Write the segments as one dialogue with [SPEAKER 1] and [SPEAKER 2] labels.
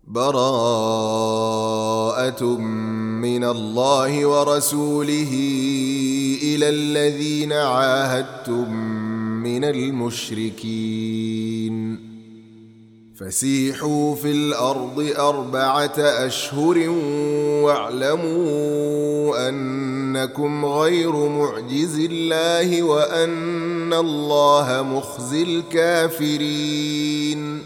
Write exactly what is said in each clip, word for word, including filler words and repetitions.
[SPEAKER 1] براءة من الله ورسوله إلى الذين عاهدتم من المشركين فسيحوا في الأرض أربعة أشهر واعلموا أنكم غير معجز الله وأن الله مخزي الكافرين.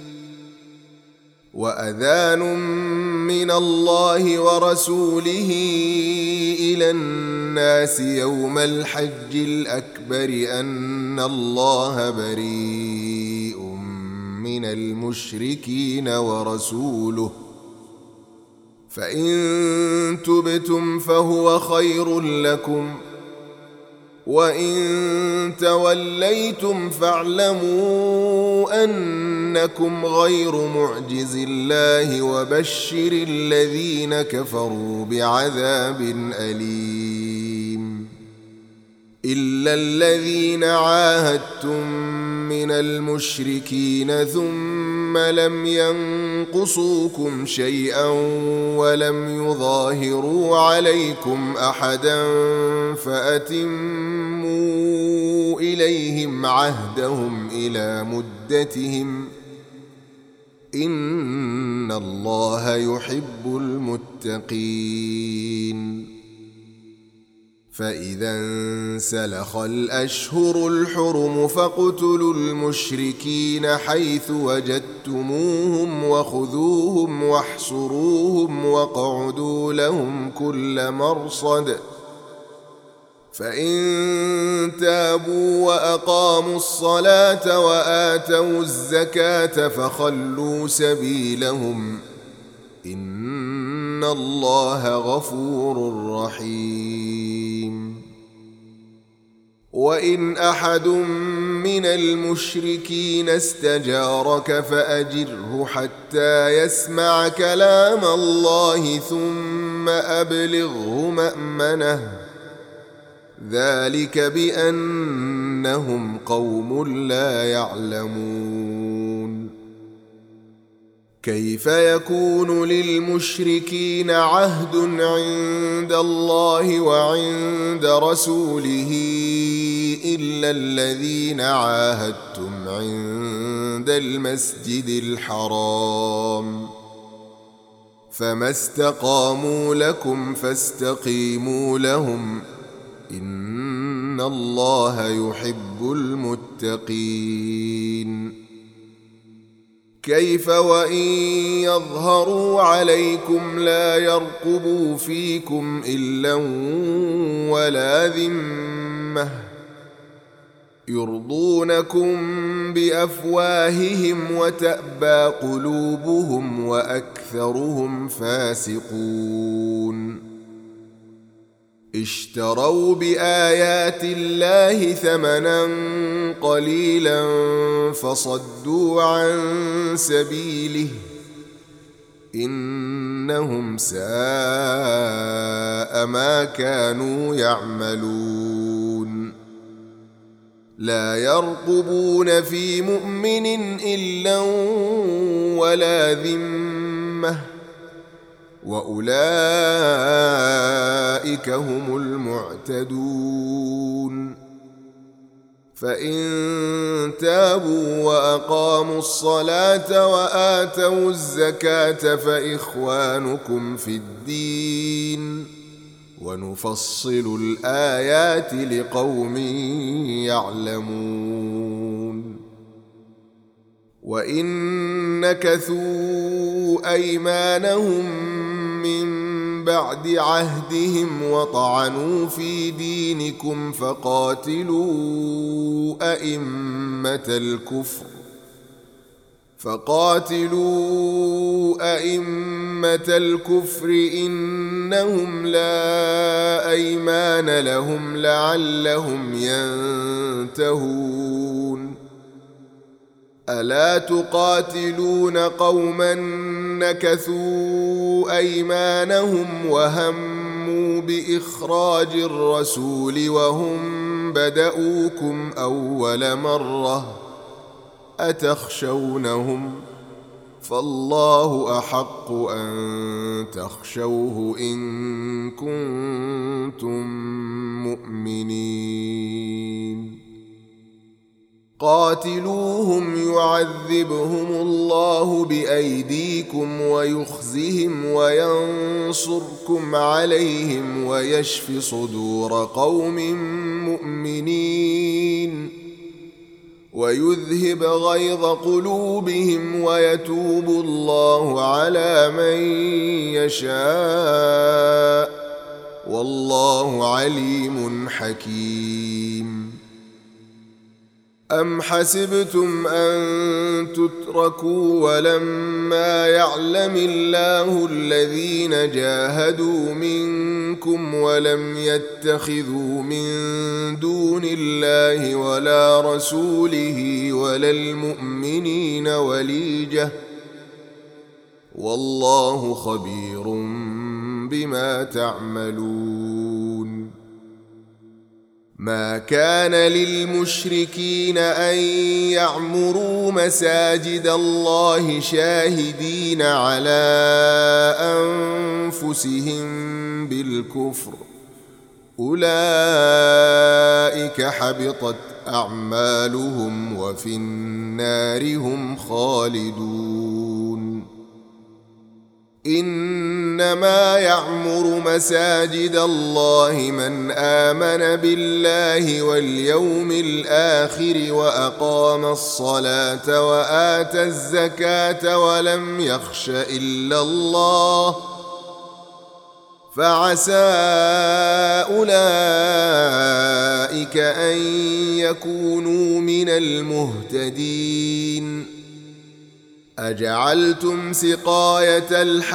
[SPEAKER 1] وأذان من الله ورسوله إلى الناس يوم الحج الأكبر أن الله بريء من المشركين ورسوله فإن تبتم فهو خير لكم وإن توليتم فاعلموا أنكم غير معجز الله وبشر الذين كفروا بعذاب أليم. إلا الذين عاهدتم من المشركين ثم لم ينقصوكم شيئا ولم يظاهروا عليكم أحدا فأتموا إليهم عهدهم إلى مدتهم إن الله يحب المتقين. فإذا انسلخ الأشهر الحرم فاقتلوا المشركين حيث وجدتموهم وخذوهم واحصروهم واقعدوا لهم كل مرصد فإن تابوا وأقاموا الصلاة وآتوا الزكاة فخلوا سبيلهم إن الله غفور رحيم. وإن أحد من المشركين استجارك فأجره حتى يسمع كلام الله ثم أبلغه مأمنه ذلك بأنهم قوم لا يعلمون. كيف يكون للمشركين عهد عند الله وعند رسوله إلا الذين عاهدتم عند المسجد الحرام فما استقاموا لكم فاستقيموا لهم إن الله يحب المتقين. كيف وإن يظهروا عليكم لا يرقبوا فيكم إلا ولا ذمة يرضونكم بأفواههم وتأبى قلوبهم وأكثرهم فاسقون. اشتروا بآيات الله ثمنا قليلا فصدوا عن سبيله إنهم ساء ما كانوا يعملون. لا يرقبون في مؤمن إلا ولا ذمة وأولئك هم المعتدون. فإن تابوا وأقاموا الصلاة وآتوا الزكاة فإخوانكم في الدين ونفصل الآيات لقوم يعلمون. وإن نكثوا أيمانهم من بعد عهدهم وطعنوا في دينكم فقاتلوا أئمة الكفر فقاتلوا أئمة الكفر إنهم لا أيمان لهم لعلهم ينتهون. ألا تقاتلون قوما نكثوا أيمانهم وهموا بإخراج الرسول وهم بدؤوكم أول مرة أتخشونهم فالله أحق أن تخشوه إن كنتم مؤمنين قاتلوهم يعذبهم الله بأيديكم ويخزهم وينصركم عليهم ويشف صدور قوم مؤمنين ويذهب غيظ قلوبهم ويتوب الله على من يشاء والله عليم حكيم أم حسبتم أن تتركوا ولما يعلم الله الذين جاهدوا منكم ولم يتخذوا من دون الله ولا رسوله ولا المؤمنين وليجة والله خبير بما تعملون ما كان للمشركين أن يعمروا مساجد الله شاهدين على أنفسهم بالكفر أولئك حبطت أعمالهم وفي النار هم خالدون إنما يعمر مساجد الله من آمن بالله واليوم الآخر وأقام الصلاة وآتى الزكاة ولم يخش إلا الله فعسى أولئك أن يكونوا من المهتدين أجعلتم سقاية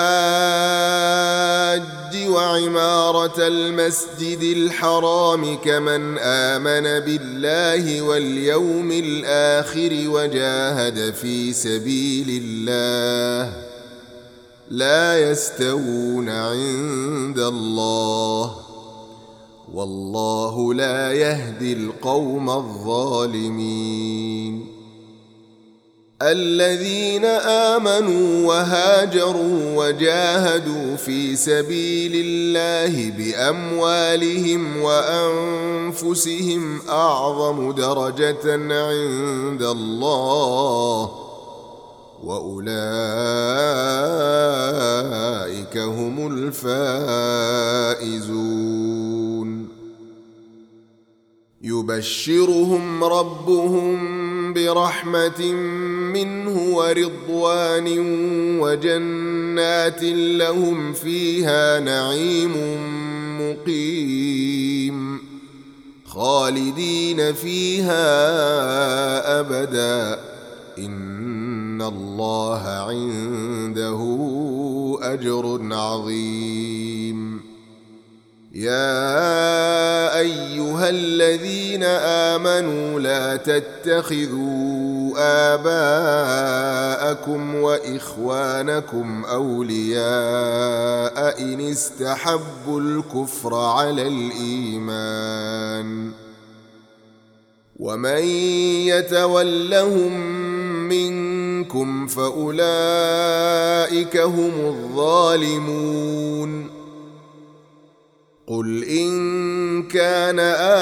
[SPEAKER 1] الحاج وعمارة المسجد الحرام كمن آمن بالله واليوم الآخر وجاهد في سبيل الله لا يستوون عند الله والله لا يهدي القوم الظالمين الذين آمنوا وهاجروا وجاهدوا في سبيل الله بأموالهم وأنفسهم أعظم درجة عند الله وأولئك هم الفائزون يبشرهم ربهم برحمة منه ورضوان وجنات لهم فيها نعيم مقيم خالدين فيها أبدا إن الله عنده أجر عظيم يا أيها الذين آمنوا لا تتخذوا آباءكم وإخوانكم أولياء إن استحبوا الكفر على الإيمان ومن يتولهم منكم فأولئك هم الظالمون قل إن كان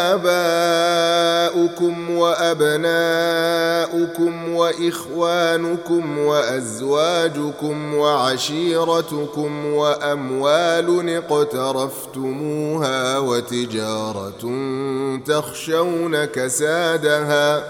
[SPEAKER 1] آباؤكم وأبناؤكم وإخوانكم وأزواجكم وعشيرتكم وأموال اقترفتموها وتجارة تخشون كسادها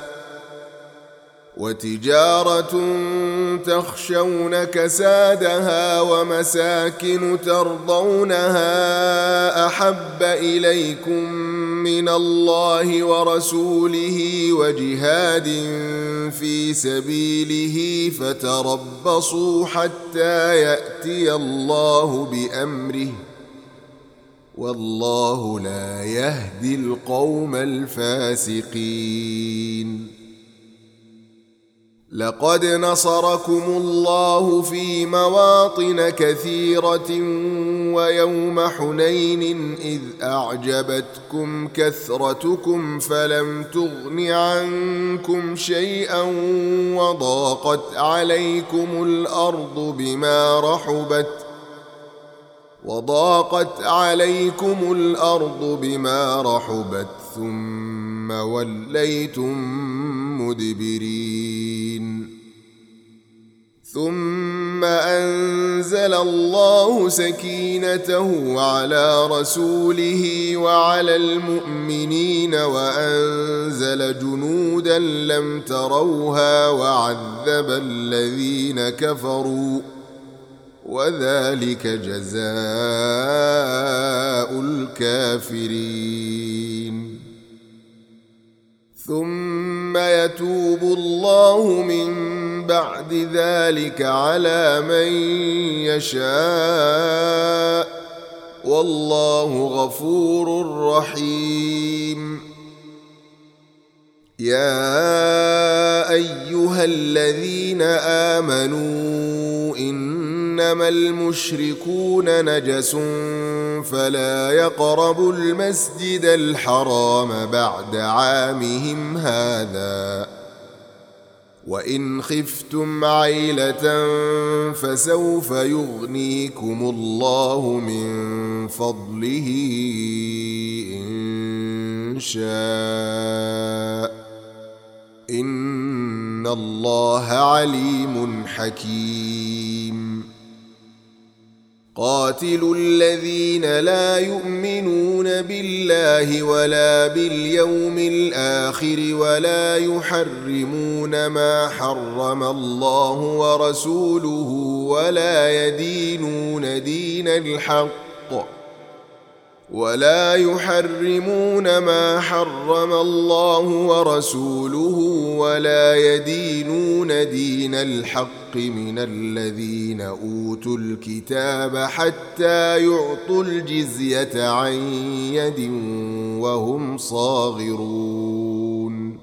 [SPEAKER 1] وتجارة تخشون كسادها ومساكن ترضونها أحب إليكم من الله ورسوله وجهاد في سبيله فتربصوا حتى يأتي الله بأمره والله لا يهدي القوم الفاسقين لقد نصركم الله في مواطن كثيرة ويوم حنين إذ أعجبتكم كثرتكم فلم تغن عنكم شيئا وضاقت عليكم الأرض بما رحبت وضاقت عليكم الأرض بما رحبت ثم وليتم مدبرين ثم أنزل الله سكينته على رسوله وعلى المؤمنين وأنزل جنودا لم تروها وعذب الذين كفروا وذلك جزاء الكافرين ثم يتوب الله من بعد ذلك على من يشاء والله غفور رحيم يا أيها الذين آمنوا إنما المشركون نجس فلا يقربوا المسجد الحرام بعد عامهم هذا وإن خفتم عيلة فسوف يغنيكم الله من فضله إن شاء إن الله عليم حكيم قاتلوا الذين لا يؤمنون بالله ولا باليوم الآخر ولا يحرمون ما حرم الله ورسوله ولا يدينون دين الحق ولا يحرمون ما حرم الله ورسوله ولا يدينون دين الحق من الذين أوتوا الكتاب حتى يعطوا الجزية عن يد وهم صاغرون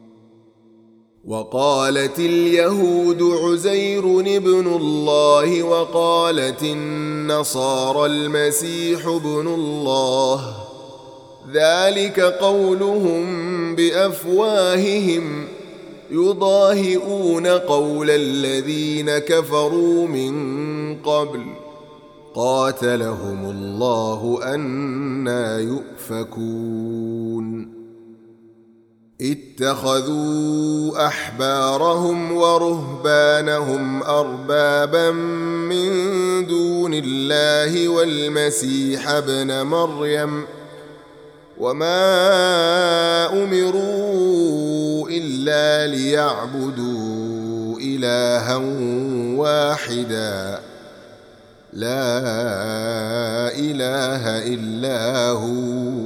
[SPEAKER 1] وقالت اليهود عزير ابن الله وقالت النصارى المسيح ابن الله ذلك قولهم بأفواههم يضاهئون قول الذين كفروا من قبل قاتلهم الله أنى يؤفكون اتخذوا أحبارهم ورهبانهم أربابا من دون الله والمسيح ابن مريم وما أمروا إلا ليعبدوا إلها واحدا لا إله إلا هو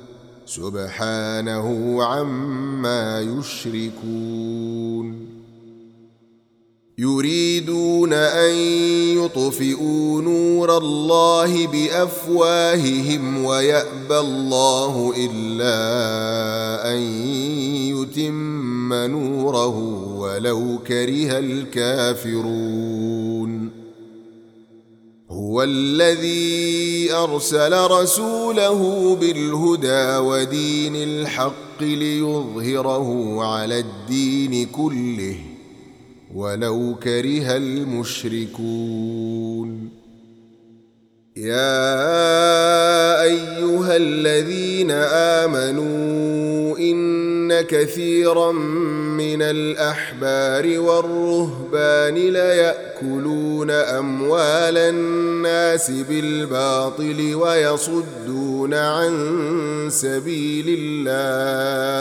[SPEAKER 1] سبحانه عما يشركون يريدون أن يطفئوا نور الله بأفواههم ويأبى الله إلا أن يتم نوره ولو كره الكافرون هو الذي أرسل رسوله بالهدى ودين الحق ليظهره على الدين كله ولو كره المشركون يا أيها الذين آمنوا إن كثيرا من الأحبار والرهبان ليأكلون أموال الناس بالباطل ويصدون عن سبيل الله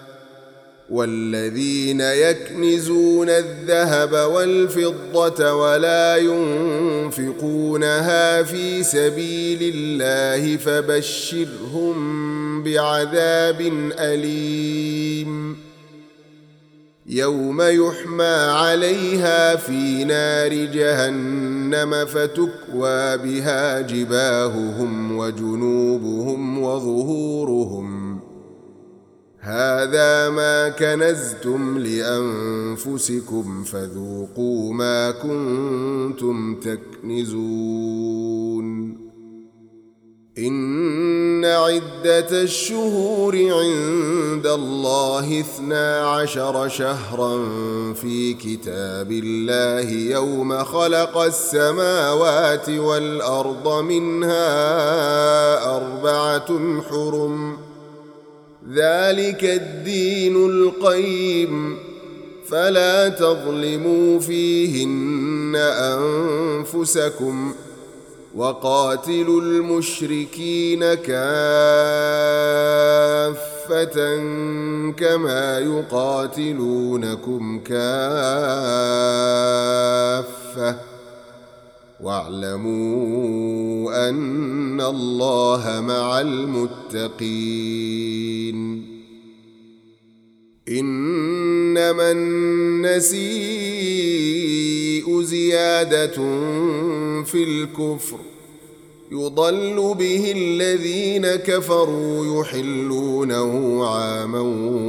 [SPEAKER 1] والذين يكنزون الذهب والفضة ولا ينفقونها في سبيل الله فبشرهم بعذاب أليم يوم يحمى عليها في نار جهنم فتكوى بها جباههم وجنوبهم وظهورهم هذا ما كنزتم لأنفسكم فذوقوا ما كنتم تكنزون إن عدة الشهور عند الله اثنا عشر شهرا في كتاب الله يوم خلق السماوات والأرض منها أربعة حرم ذلك الدين القيم فلا تظلموا فيهن أنفسكم وقاتلوا المشركين كافة كما يقاتلونكم كافة واعلموا أن الله مع المتقين إنما النسيء زيادة في الكفر يضل به الذين كفروا يحلونه عاما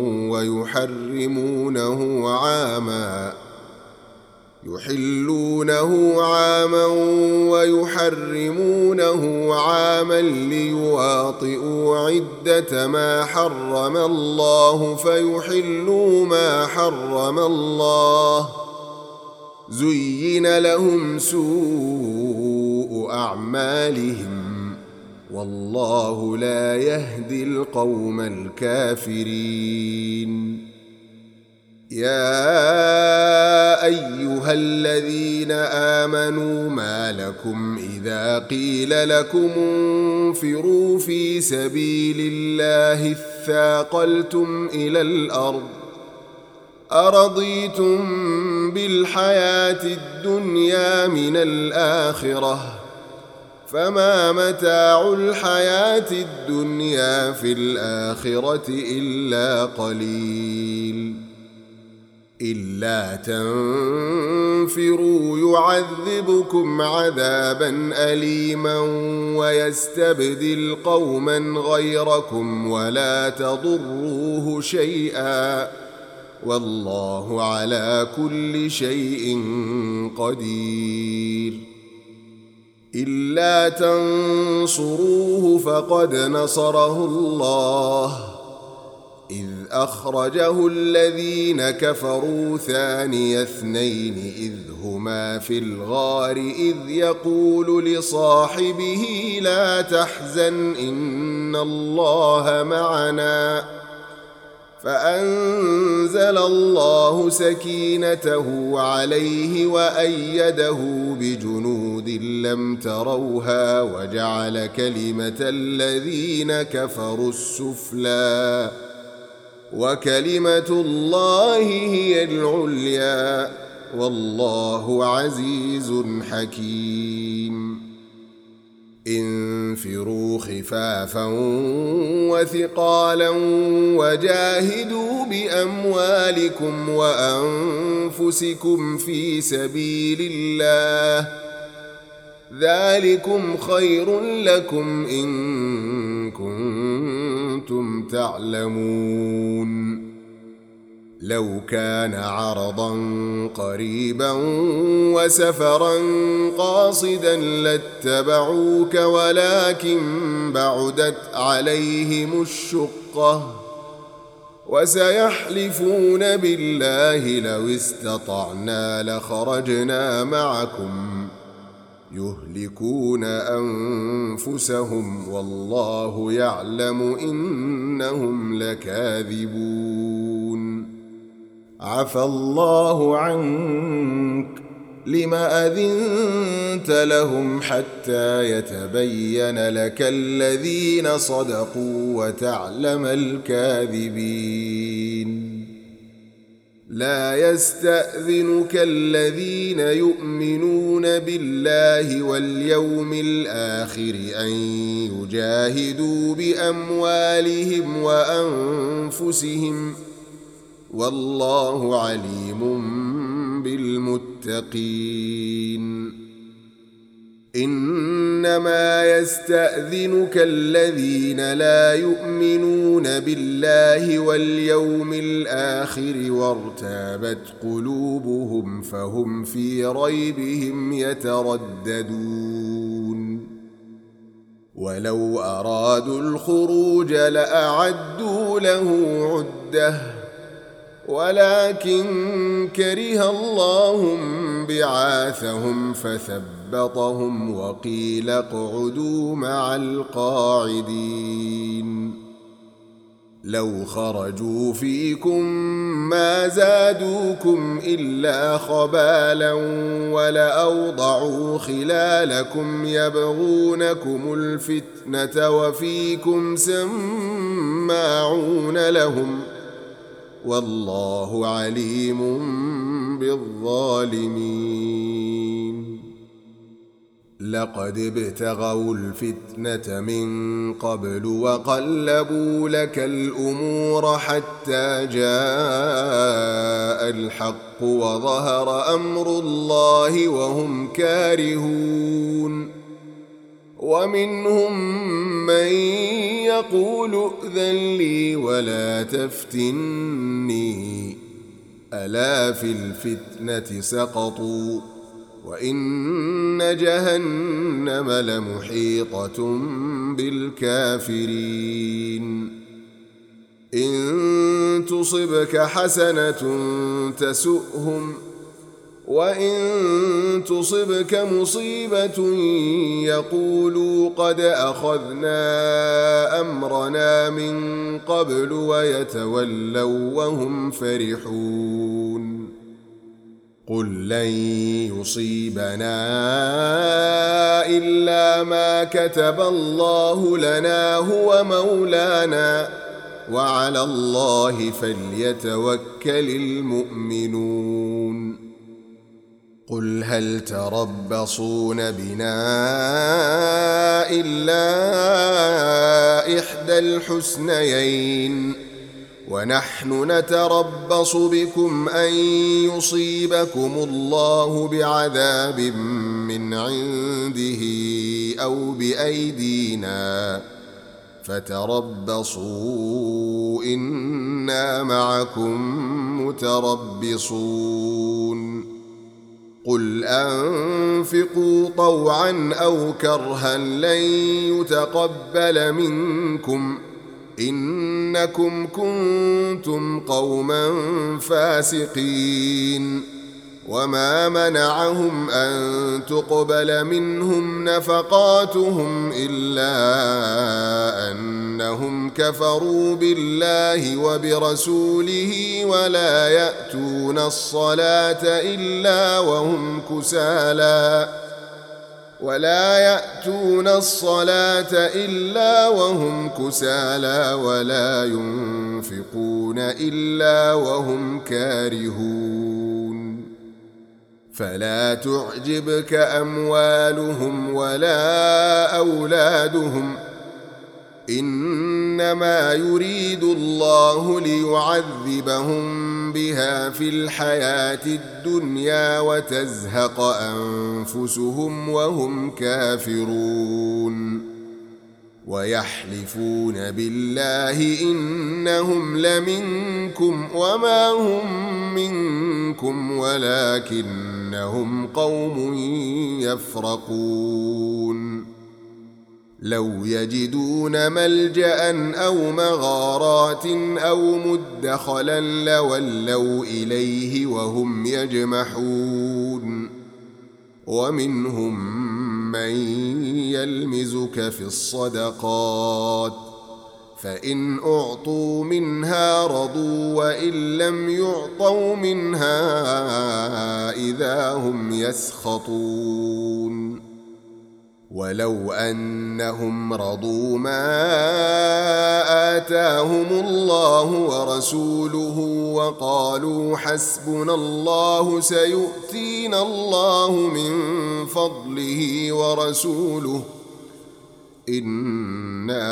[SPEAKER 1] ويحرمونه عاما يحلونه عاما ويحرمونه عاما ليواطئوا عدة ما حرم الله فيحلوا ما حرم الله زين لهم سوء أعمالهم والله لا يهدي القوم الكافرين يا أيها الذين آمنوا ما لكم إذا قيل لكم انفروا في سبيل الله اثاقلتم إلى الأرض أرضيتم بالحياة الدنيا من الآخرة فما متاع الحياة الدنيا في الآخرة إلا قليل إلا تنفروا يعذبكم عذابا أليما ويستبدل قوما غيركم ولا تضروه شيئا والله على كل شيء قدير إلا تنصروه فقد نصره الله إذ أخرجه الذين كفروا ثاني اثنين إذ هما في الغار إذ يقول لصاحبه لا تحزن إن الله معنا فأنزل الله سكينته عليه وأيده بجنود لم تروها وجعل كلمة الذين كفروا السفلى وكلمة الله هي العليا والله عزيز حكيم انفروا خفافا وثقالا وجاهدوا بأموالكم وأنفسكم في سبيل الله ذلكم خير لكم إن كنتم تعلمون لو كان عرضا قريبا وسفرا قاصدا لاتبعوك ولكن بعدت عليهم الشقة وسيحلفون بالله لو استطعنا لخرجنا معكم يهلكون أنفسهم والله يعلم إنهم لكاذبون عفى الله عنك لم أذنت لهم حتى يتبين لك الذين صدقوا وتعلم الكاذبين لا يستأذنك الذين يؤمنون بالله واليوم الآخر أن يجاهدوا بأموالهم وأنفسهم والله عليم بالمتقين إن إنما يستأذنك الذين لا يؤمنون بالله واليوم الآخر وارتابت قلوبهم فهم في ريبهم يترددون ولو أرادوا الخروج لأعدوا له عدة ولكن كره الله بعاثهم فثبطهم وقيل اقعدوا مع القاعدين لو خرجوا فيكم ما زادوكم إلا خبالا ولأوضعوا خلالكم يبغونكم الفتنة وفيكم سماعون لهم والله عليم بالظالمين لقد ابتغوا الفتنة من قبل وقلبوا لك الأمور حتى جاء الحق وظهر أمر الله وهم كارهون ومنهم من يقول ائذن لي ولا تفتني ألا في الفتنة سقطوا وإن جهنم لمحيطة بالكافرين إن تصبك حسنة تسؤهم وإن تصبك مصيبة يقولوا قد أخذنا أمرنا من قبل ويتولوا وهم فرحون قل لن يصيبنا إلا ما كتب الله لنا هو مولانا وعلى الله فليتوكل المؤمنون قل هل تربصون بنا إلا إحدى الحسنيين ونحن نتربص بكم أن يصيبكم الله بعذاب من عنده أو بأيدينا فتربصوا إنا معكم متربصون قل أنفقوا طوعا أو كرها لن يتقبل منكم إنكم كنتم قوما فاسقين وما منعهم أن تقبل منهم نفقاتهم إلا أنهم كفروا بالله وبرسوله ولا يأتون الصلاة إلا وهم كسالى ولا يأتون الصلاة إلا وهم كسالى ولا ينفقون إلا وهم كارهون فلا تعجبك أموالهم ولا أولادهم إنما يريد الله ليعذبهم بها في الحياة الدنيا وتزهق أنفسهم وهم كافرون ويحلفون بالله إنهم لمنكم وما هم منكم ولكنهم قوم يفرقون لو يجدون ملجأ أو مغارات أو مدخلا لولوا إليه وهم يجمحون ومنهم من يلمزك في الصدقات فإن أعطوا منها رضوا وإن لم يعطوا منها إذا هم يسخطون ولو أنهم رضوا ما آتاهم الله ورسوله وقالوا حسبنا الله سيؤتينا الله من فضله ورسوله إنا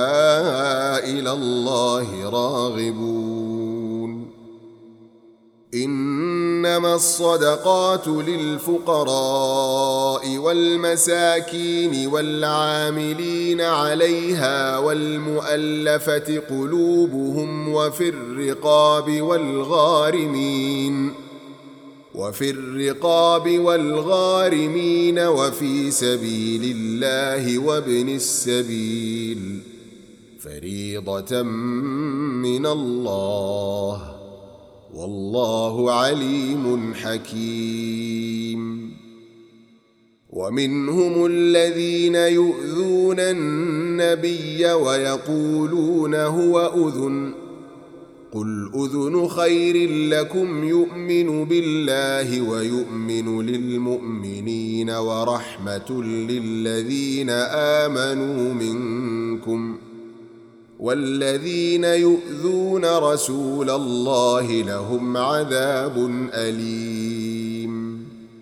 [SPEAKER 1] إلى الله راغبون إنما الصدقات للفقراء والمساكين والعاملين عليها والمؤلفة قلوبهم وفي الرقاب والغارمين وفي الرقاب والغارمين وفي سبيل الله وابن السبيل فريضة من الله والله عليم حكيم. ومنهم الذين يؤذون النبي ويقولون هو أذن قل أذن خير لكم يؤمن بالله ويؤمن للمؤمنين ورحمة للذين آمنوا منكم والذين يؤذون رسول الله لهم عذاب أليم.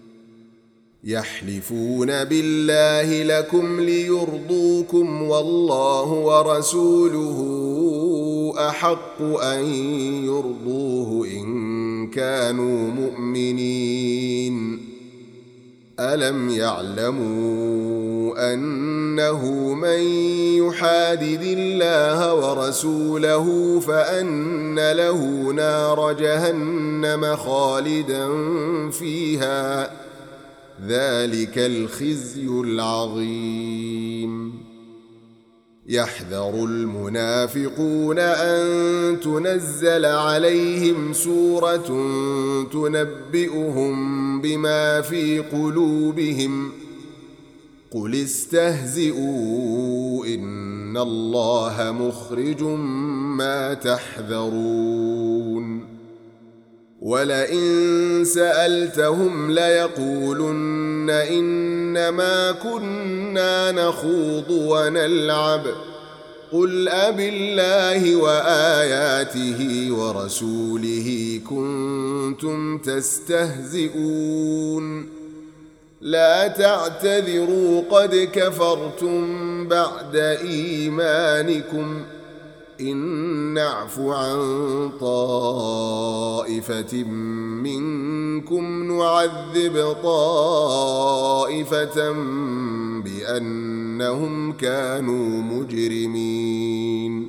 [SPEAKER 1] يحلفون بالله لكم ليرضوكم والله ورسوله أحق أن يرضوه إن كانوا مؤمنين. ألم يعلموا أنه من يحادد الله ورسوله فأن له نار جهنم خالدا فيها ذلك الخزي العظيم. يحذر المنافقون أن تنزل عليهم سورة تنبئهم بما في قلوبهم قل استهزئوا إن الله مخرج ما تحذرون. ولئن سألتهم ليقولن إنما كنا نخوض ونلعب قل أبالله وآياته ورسوله كنتم تستهزئون لا تعتذروا قد كفرتم بعد إيمانكم إن نعف عن طائفة منكم نعذب طائفة بأنهم كانوا مجرمين.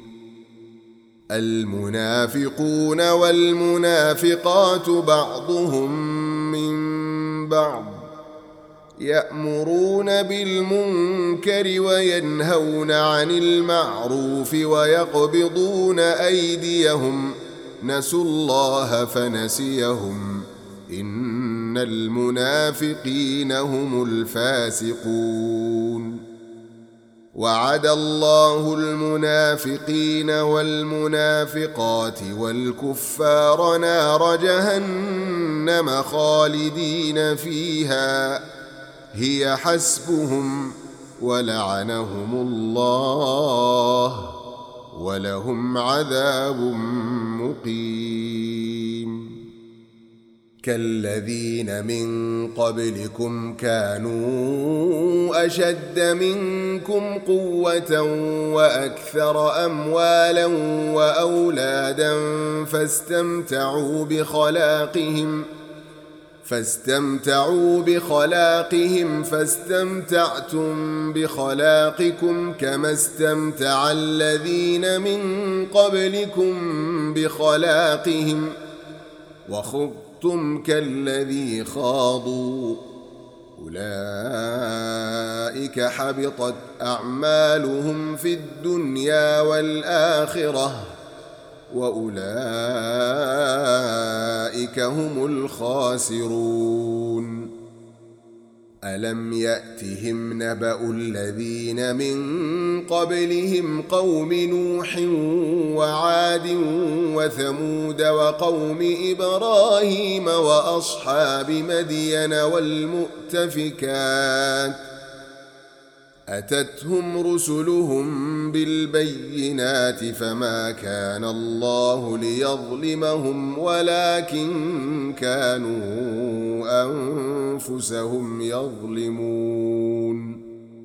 [SPEAKER 1] المنافقون والمنافقات بعضهم من بعض يأمرون بالمنكر وينهون عن المعروف ويقبضون أيديهم نسوا الله فنسيهم إن المنافقين هم الفاسقون. وعد الله المنافقين والمنافقات والكفار نار جهنم خالدين فيها هي حسبهم ولعنهم الله ولهم عذاب مقيم. كالذين من قبلكم كانوا أشد منكم قوة وأكثر أموالا وأولادا فاستمتعوا بخلاقهم فاستمتعوا بخلاقهم فاستمتعتم بخلاقكم كما استمتع الذين من قبلكم بخلاقهم وخضتم كالذي خاضوا أولئك حبطت أعمالهم في الدنيا والآخرة وأولئك هم الخاسرون. ألم يأتهم نبأ الذين من قبلهم قوم نوح وعاد وثمود وقوم إبراهيم وأصحاب مدين والمؤتفكات أتتهم رسلهم بالبينات فما كان الله ليظلمهم ولكن كانوا أنفسهم يظلمون.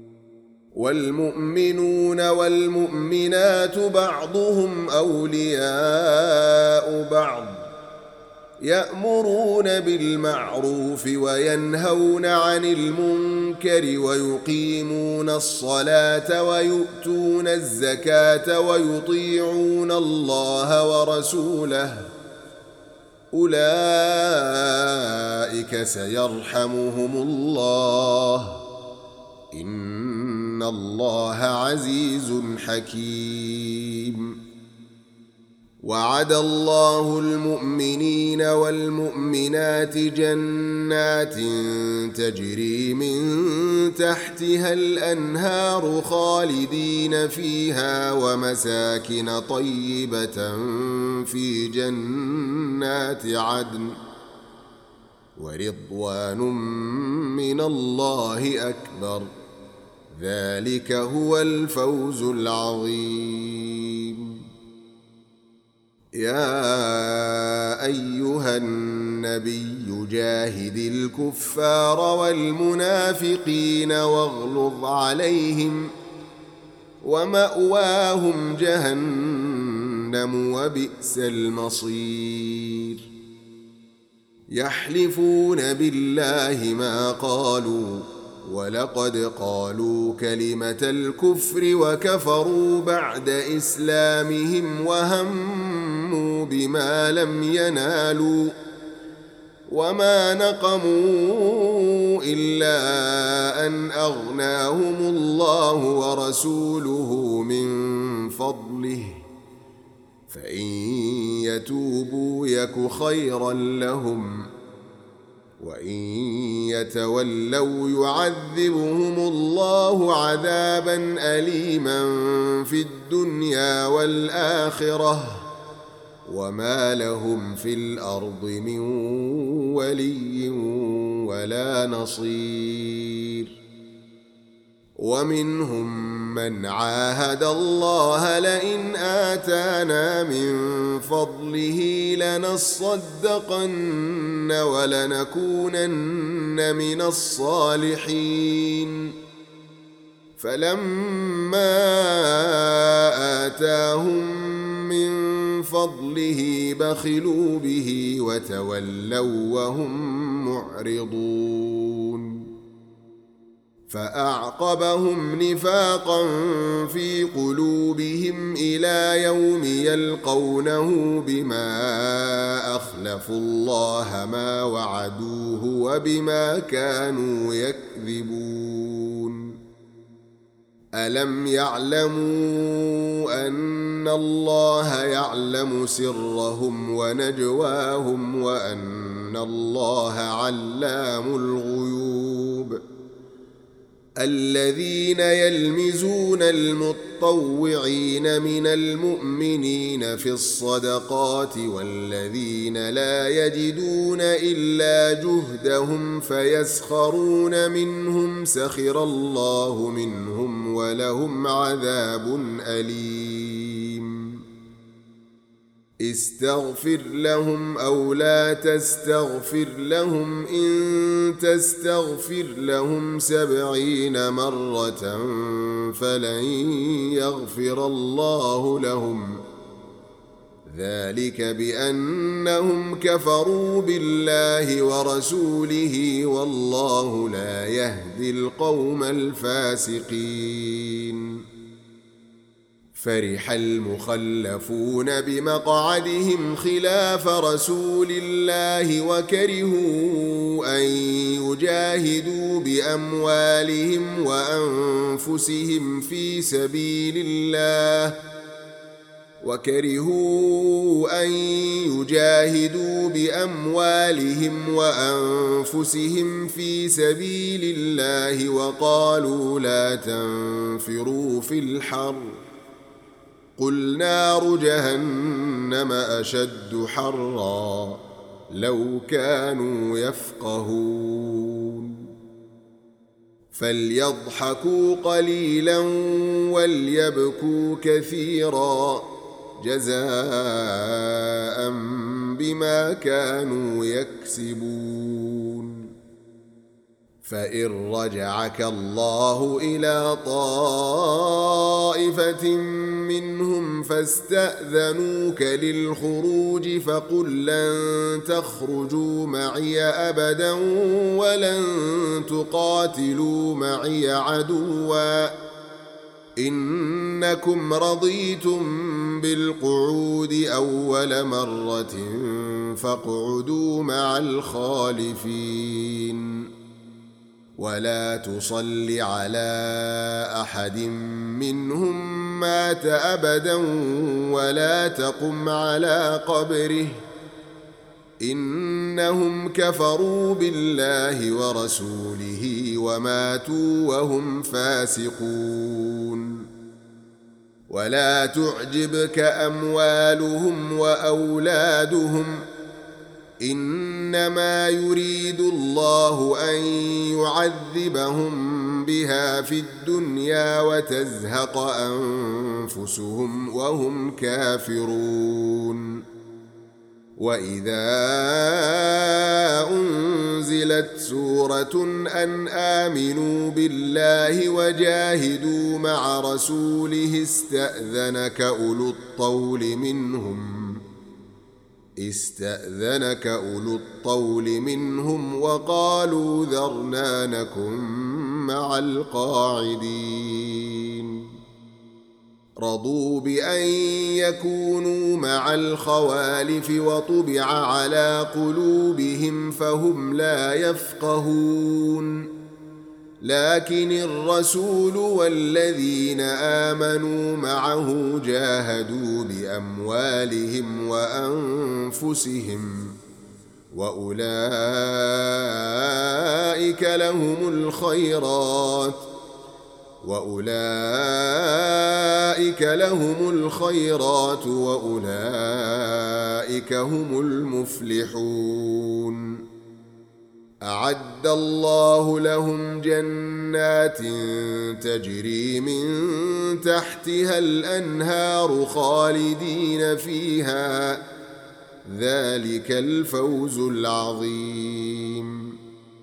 [SPEAKER 1] والمؤمنون والمؤمنات بعضهم أولياء بعض يأمرون بالمعروف وينهون عن المنكر ويقيمون الصلاة ويؤتون الزكاة ويطيعون الله ورسوله أولئك سيرحمهم الله إن الله عزيز حكيم. وعد الله المؤمنين والمؤمنات جنات تجري من تحتها الأنهار خالدين فيها ومساكن طيبة في جنات عدن ورضوان من الله أكبر ذلك هو الفوز العظيم. يا أيها النبي جاهد الكفار والمنافقين واغلظ عليهم ومأواهم جهنم وبئس المصير. يحلفون بالله ما قالوا ولقد قالوا كلمة الكفر وكفروا بعد إسلامهم وهموا بما لم ينالوا وما نقموا إلا أن أغناهم الله ورسوله من فضله فإن يتوبوا يك خيرا لهم وإن يتولوا يعذبهم الله عذابا أليما في الدنيا والآخرة وما لهم في الأرض من ولي ولا نصير. ومنهم من عاهد الله لئن آتانا من فضله لنصدقن ولنكونن من الصالحين فلما آتاهم من فضله بخلوا به وتولوا وهم معرضون فأعقبهم نفاقا في قلوبهم إلى يوم يلقونه بما أخلفوا الله ما وعدوه وبما كانوا يكذبون. ألم يعلموا أن الله يعلم سرهم ونجواهم وأن الله علام الغيوب. الذين يلمزون المطوعين من المؤمنين في الصدقات والذين لا يجدون إلا جهدهم فيسخرون منهم سخر الله منهم ولهم عذاب أليم. استغفر لهم أو لا تستغفر لهم إن تستغفر لهم سبعين مرة فلن يغفر الله لهم ذلك بأنهم كفروا بالله ورسوله والله لا يهدي القوم الفاسقين. فرح المخلفون بمقعدهم خلاف رسول الله وكرهوا أن يجاهدوا بأموالهم وأنفسهم في سبيل الله وكرهوا أن يجاهدوا بأموالهم وأنفسهم في سبيل الله وقالوا لا تنفروا في الحر قل نار جهنم أشد حرا لو كانوا يفقهون. فليضحكوا قليلا وليبكوا كثيرا جزاء بما كانوا يكسبون. فإن رجعك الله إلى طائفة منهم فاستأذنوك للخروج فقل لن تخرجوا معي أبدا ولن تقاتلوا معي عدوا إنكم رضيتم بالقعود أول مرة فاقعدوا مع الخالفين ولا تصل على أحد منهم مات أبدا ولا تقم على قبره إنهم كفروا بالله ورسوله وماتوا وهم فاسقون ولا تعجبك أموالهم وأولادهم إنما يريد الله أن يعذبهم بها في الدنيا وتزهق أنفسهم وهم كافرون وإذا أنزلت سورة أن آمنوا بالله وجاهدوا مع رسوله استأذنك أولو الطول منهم استأذنك أولو الطول منهم وقالوا ذرنا نكن مع القاعدين رضوا بأن يكونوا مع الخوالف وطبع على قلوبهم فهم لا يفقهون لكن الرسول والذين آمنوا معه جاهدوا بأموالهم وأنفسهم وأولئك لهم الخيرات وأولئك لهم الخيرات وأولئك هم المفلحون أعد الله لهم جنات تجري من تحتها الأنهار خالدين فيها ذلك الفوز العظيم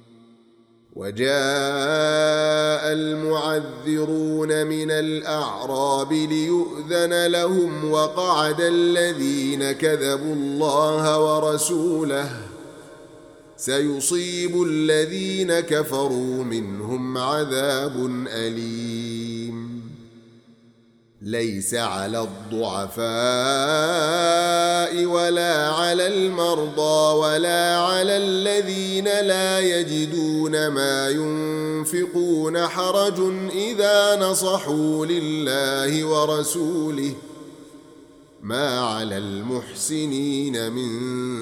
[SPEAKER 1] وجاء المعذرون من الأعراب ليؤذن لهم وقعد الذين كذبوا الله ورسوله سيصيب الذين كفروا منهم عذاب أليم ليس على الضعفاء ولا على المرضى ولا على الذين لا يجدون ما ينفقون حرج إذا نصحوا لله ورسوله ما على المحسنين من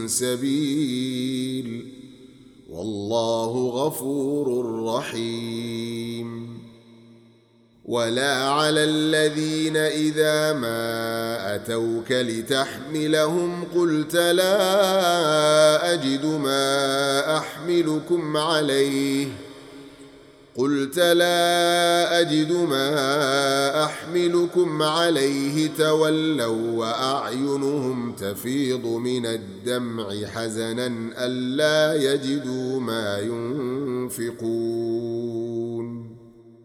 [SPEAKER 1] سبيل والله غفور رحيم ولا على الذين إذا ما أتوك لتحملهم قلت لا أجد ما أحملكم عليه قلت لا أجد ما أحملكم عليه تولوا وأعينهم تفيض من الدمع حزنا ألا يجدوا ما ينفقون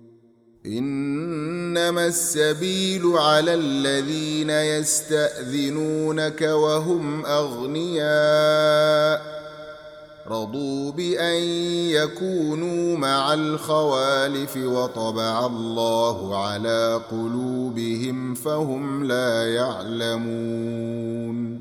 [SPEAKER 1] إنما السبيل على الذين يستأذنونك وهم أغنياء رضوا بأن يكونوا مع الخوالف وطبع الله على قلوبهم فهم لا يعلمون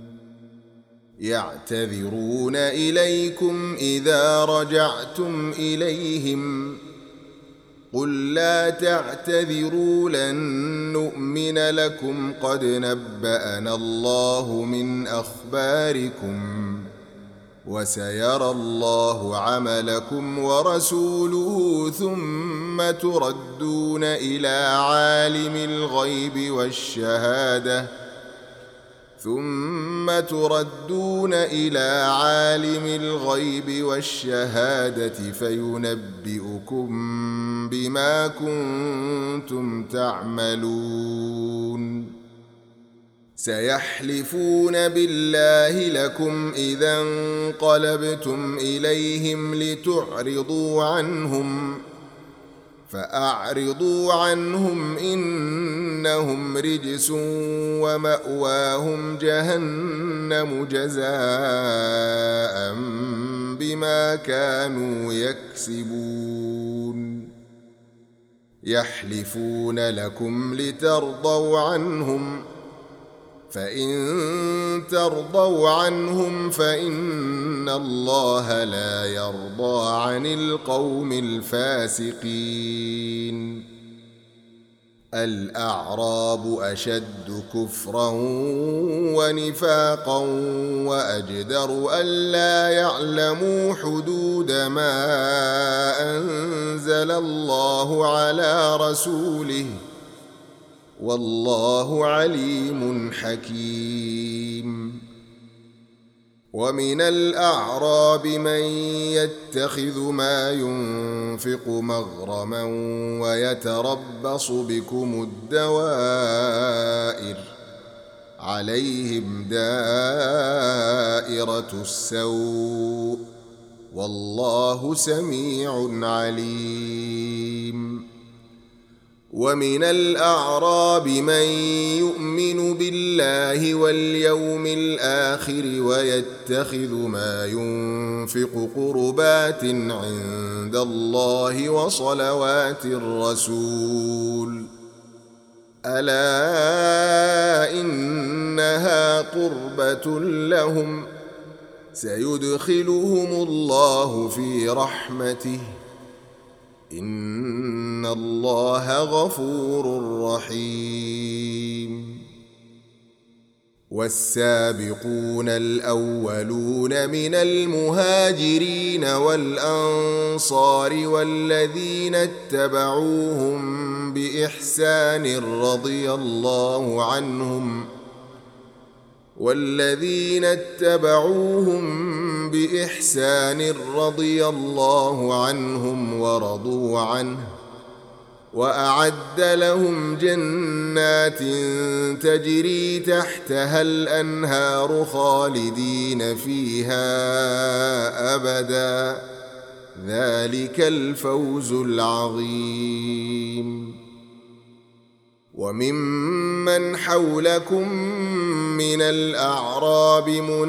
[SPEAKER 1] يعتذرون إليكم إذا رجعتم إليهم قل لا تعتذروا لن نؤمن لكم قد نبأنا الله من أخباركم وسيرى الله عملكم ورسوله ثم تردون إلى عالم الغيب والشهادة ثم تردون إلى عالم الغيب والشهادة فينبئكم بما كنتم تعملون سيحلفون بالله لكم إذا انقلبتم إليهم لتعرضوا عنهم فأعرضوا عنهم إنهم رجس ومأواهم جهنم جزاء بما كانوا يكسبون يحلفون لكم لترضوا عنهم فإن ترضوا عنهم فإن الله لا يرضى عن القوم الفاسقين الأعراب أشد كفرا ونفاقا وأجدر ألا يعلموا حدود ما أنزل الله على رسوله والله عليم حكيم ومن الأعراب من يتخذ ما ينفق مغرما ويتربص بكم الدوائر عليهم دائرة السوء والله سميع عليم ومن الأعراب من يؤمن بالله واليوم الآخر ويتخذ ما ينفق قربات عند الله وصلوات الرسول ألا إنها قربة لهم سيدخلهم الله في رحمته إن الله غفور رحيم والسابقون الأولون من المهاجرين والأنصار والذين اتبعوهم بإحسان رضي الله عنهم والذين اتبعوهم بإحسان رضي الله عنهم ورضوا عنه وأعد لهم جنات تجري تحتها الأنهار خالدين فيها أبدا ذلك الفوز العظيم وممن حولكم من الأعراب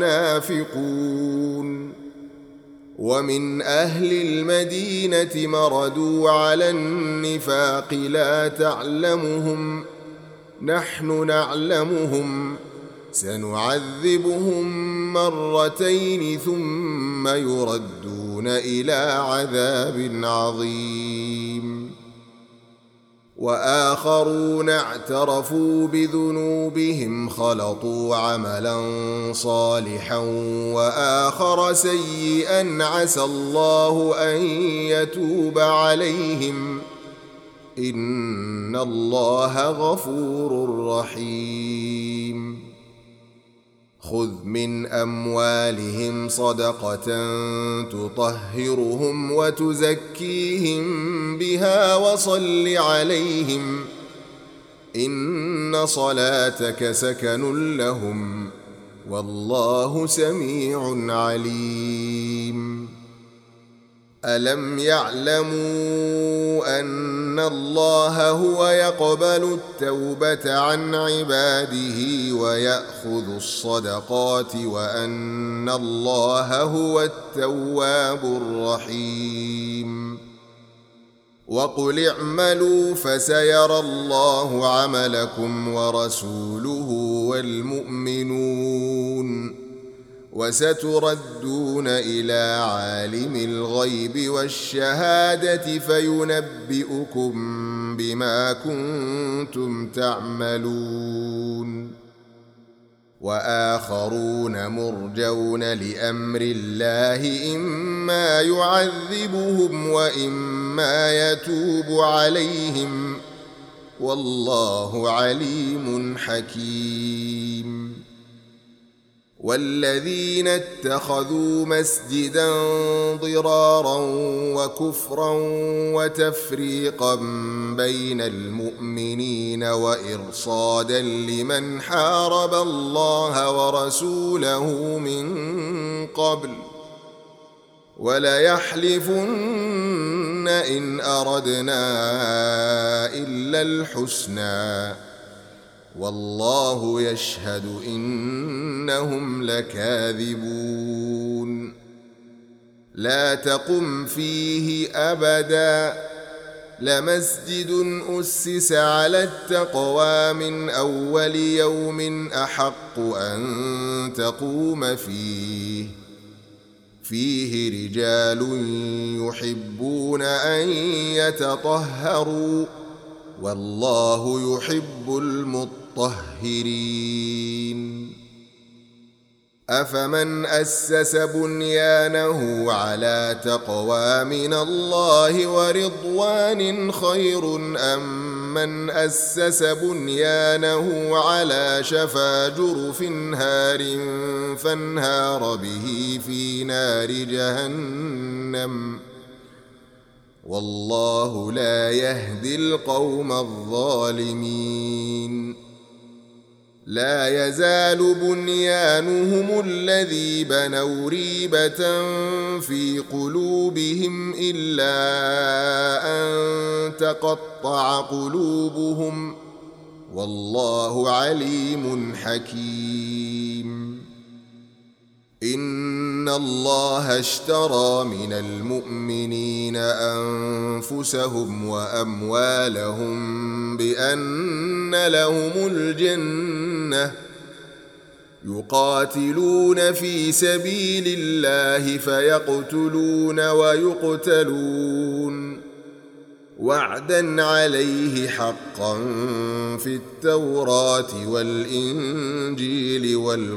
[SPEAKER 1] منافقون ومن أهل المدينة مردوا على النفاق لا تعلمهم نحن نعلمهم سنعذبهم مرتين ثم يردون إلى عذاب عظيم وآخرون اعترفوا بذنوبهم خلطوا عملا صالحا وآخر سيئا عسى الله أن يتوب عليهم إن الله غفور رحيم خذ من أموالهم صدقة تطهرهم وتزكيهم بها وصل عليهم إن صلاتك سكن لهم والله سميع عليم ألم يعلموا أن الله هو يقبل التوبة عن عباده ويأخذ الصدقات وأن الله هو التواب الرحيم وقل اعملوا فسيرى الله عملكم ورسوله والمؤمنون وستردون إلى عالم الغيب والشهادة فينبئكم بما كنتم تعملون وآخرون مرجون لأمر الله إما يعذبهم وإما يتوب عليهم والله عليم حكيم والذين اتخذوا مسجدا ضرارا وكفرا وتفريقا بين المؤمنين وإرصادا لمن حارب الله ورسوله من قبل وليحلفن إن أردنا إلا الحسنى والله يشهد إنهم لكاذبون لا تقم فيه أبدا لمسجد أسس على التقوى من أول يوم أحق أن تقوم فيه فيه رجال يحبون أن يتطهروا والله يحب المطهرين أفمن أسس بنيانه على تقوى من الله ورضوان خير أم من أسس بنيانه على شفا جرف هار فانهار به في نار جهنم والله لا يهدي القوم الظالمين لا يزال بنيانهم الذي بنوا ريبة في قلوبهم إلا أن تقطع قلوبهم والله عليم حكيم إن الله اشترى من المؤمنين أنفسهم وأموالهم بأن لهم الجنة يقاتلون في سبيل الله فيقتلون ويقتلون وعدا عليه حقا في التوراة والإنجيل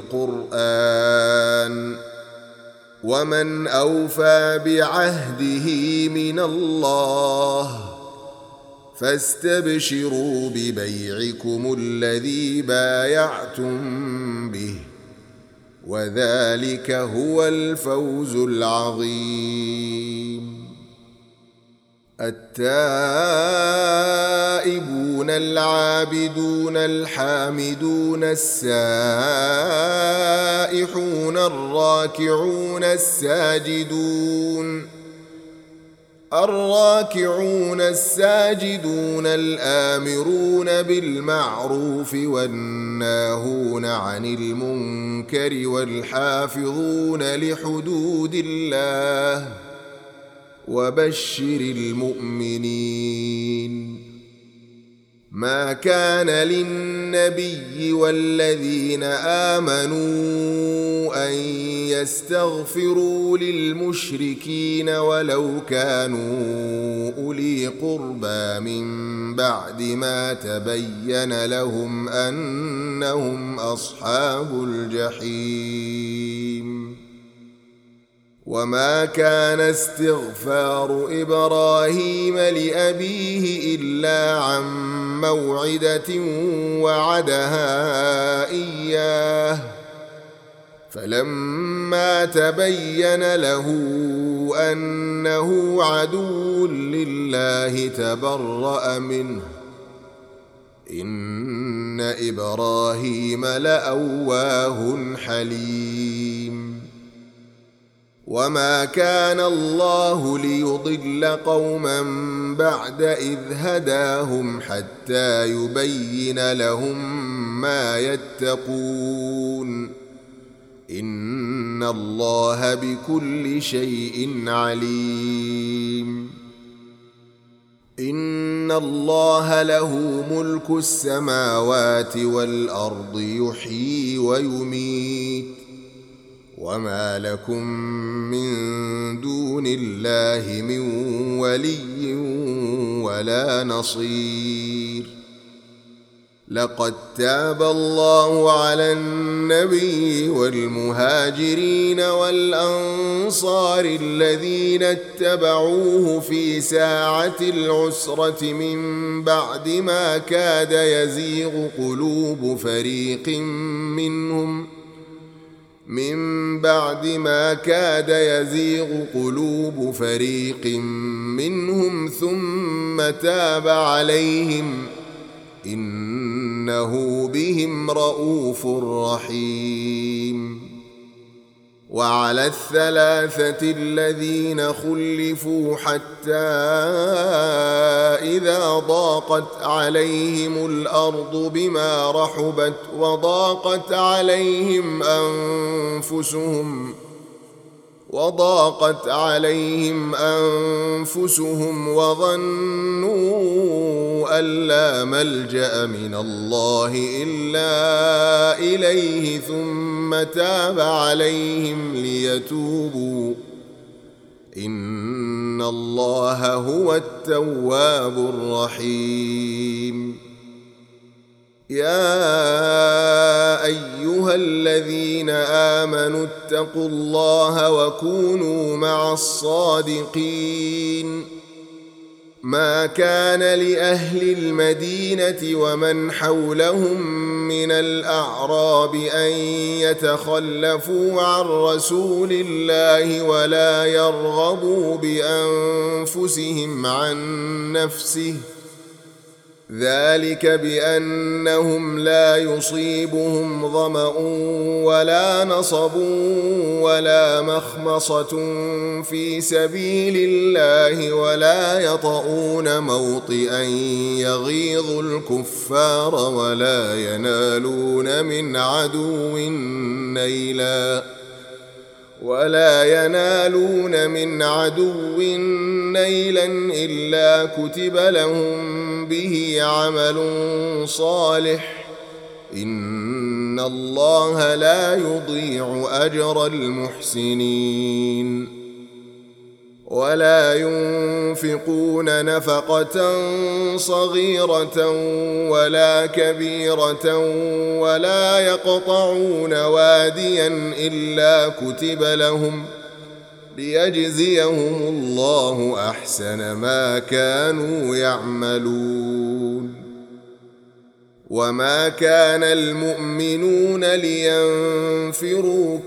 [SPEAKER 1] والقرآن ومن أوفى بعهده من الله فاستبشروا ببيعكم الذي بايعتم به وذلك هو الفوز العظيم التائبون العابدون الحامدون السائحون الراكعون الساجدون الراكعون الساجدون الآمرون بالمعروف والناهون عن المنكر والحافظون لحدود الله وبشر المؤمنين ما كان للنبي والذين آمنوا أن يستغفروا للمشركين ولو كانوا أولي قربى من بعد ما تبين لهم أنهم أصحاب الجحيم وما كان استغفار إبراهيم لأبيه إلا عن موعدة وعدها إياه فلما تبين له أنه عدو لله تبرأ منه إن إبراهيم لأواه حليم وما كان الله ليضل قوما بعد إذ هداهم حتى يبين لهم ما يتقون إن الله بكل شيء عليم إن الله له ملك السماوات والأرض يحيي ويميت وما لكم من دون الله من ولي ولا نصير لقد تاب الله على النبي والمهاجرين والأنصار الذين اتبعوه في ساعة العسرة من بعد ما كاد يزيغ قلوب فريق منهم من بعد ما كاد يزيغ قلوب فريق منهم ثم تاب عليهم إنه بهم رءوف رحيم. وعلى الثلاثة الذين خلفوا حتى إذا ضاقت عليهم الأرض بما رحبت وضاقت عليهم أنفسهم وضاقت عليهم أنفسهم وظنوا أن لا ملجأ من الله إلا إليه ثم تاب عليهم ليتوبوا إن الله هو التواب الرحيم. يا أيها الذين آمنوا اتقوا الله وكونوا مع الصادقين. ما كان لأهل المدينة ومن حولهم من الأعراب أن يتخلفوا عن رسول الله ولا يرغبوا بأنفسهم عن نفسه ذلك بأنهم لا يصيبهم ظمأ ولا نصب ولا مخمصة في سبيل الله ولا يطؤون موطئا يغيظ الكفار ولا ينالون من عدو نيلا ولا ينالون من عدو نيلا إلا كتب لهم به عمل صالح إن الله لا يضيع أجر المحسنين. ولا ينفقون نفقة صغيرة ولا كبيرة ولا يقطعون واديا إلا كتب لهم ليجزيهم الله أحسن ما كانوا يعملون. وما كان المؤمنون لينفروا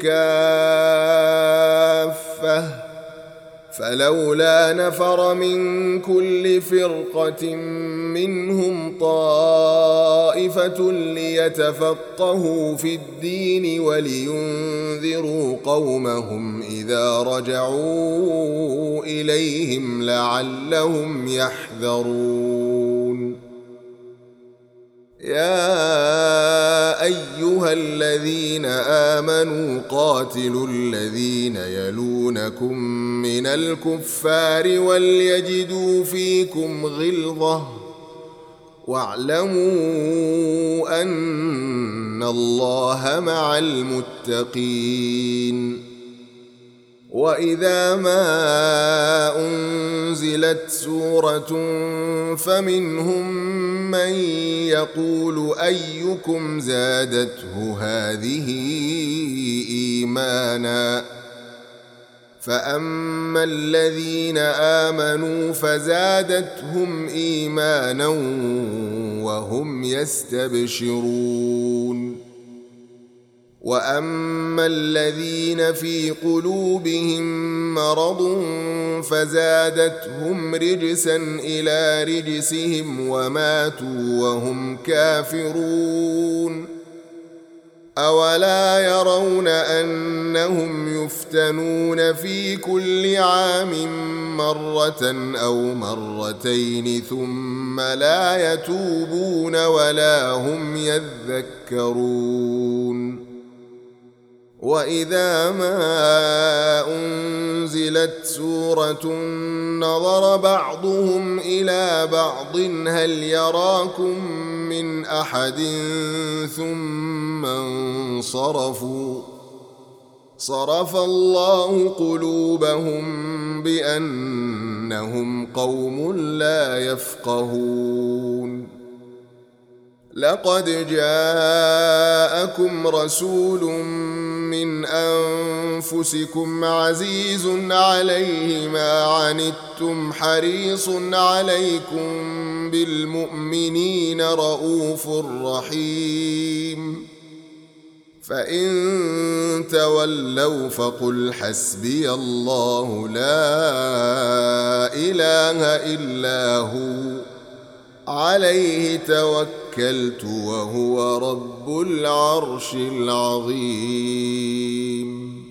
[SPEAKER 1] كافة فلولا نفر من كل فرقة منهم طائفة ليتفقهوا في الدين ولينذروا قومهم إذا رجعوا إليهم لعلهم يحذرون. يا أيها الذين آمنوا قاتلوا الذين يلونكم من الكفار وليجدوا فيكم غلظة واعلموا أن الله مع المتقين. وإذا ما أنزلت سورة فمنهم من يقول أيكم زادته هذه إيمانا فأما الذين آمنوا فزادتهم إيمانا وهم يستبشرون. وأما الذين في قلوبهم مرض فزادتهم رجسا إلى رجسهم وماتوا وهم كافرون. أولا يرون أنهم يفتنون في كل عام مرة أو مرتين ثم لا يتوبون ولا هم يذكرون. وإذا ما أنزلت سورة نظر بعضهم إلى بعض هل يراكم من أحد ثم انصرفوا صرف الله قلوبهم بأنهم قوم لا يفقهون. لقد جاءكم رسول من أنفسكم عزيز عليه ما عنتم حريص عليكم بالمؤمنين رؤوف رحيم. فإن تولوا فقل حسبي الله لا إله إلا هو عليه توكلت وهو رب العرش العظيم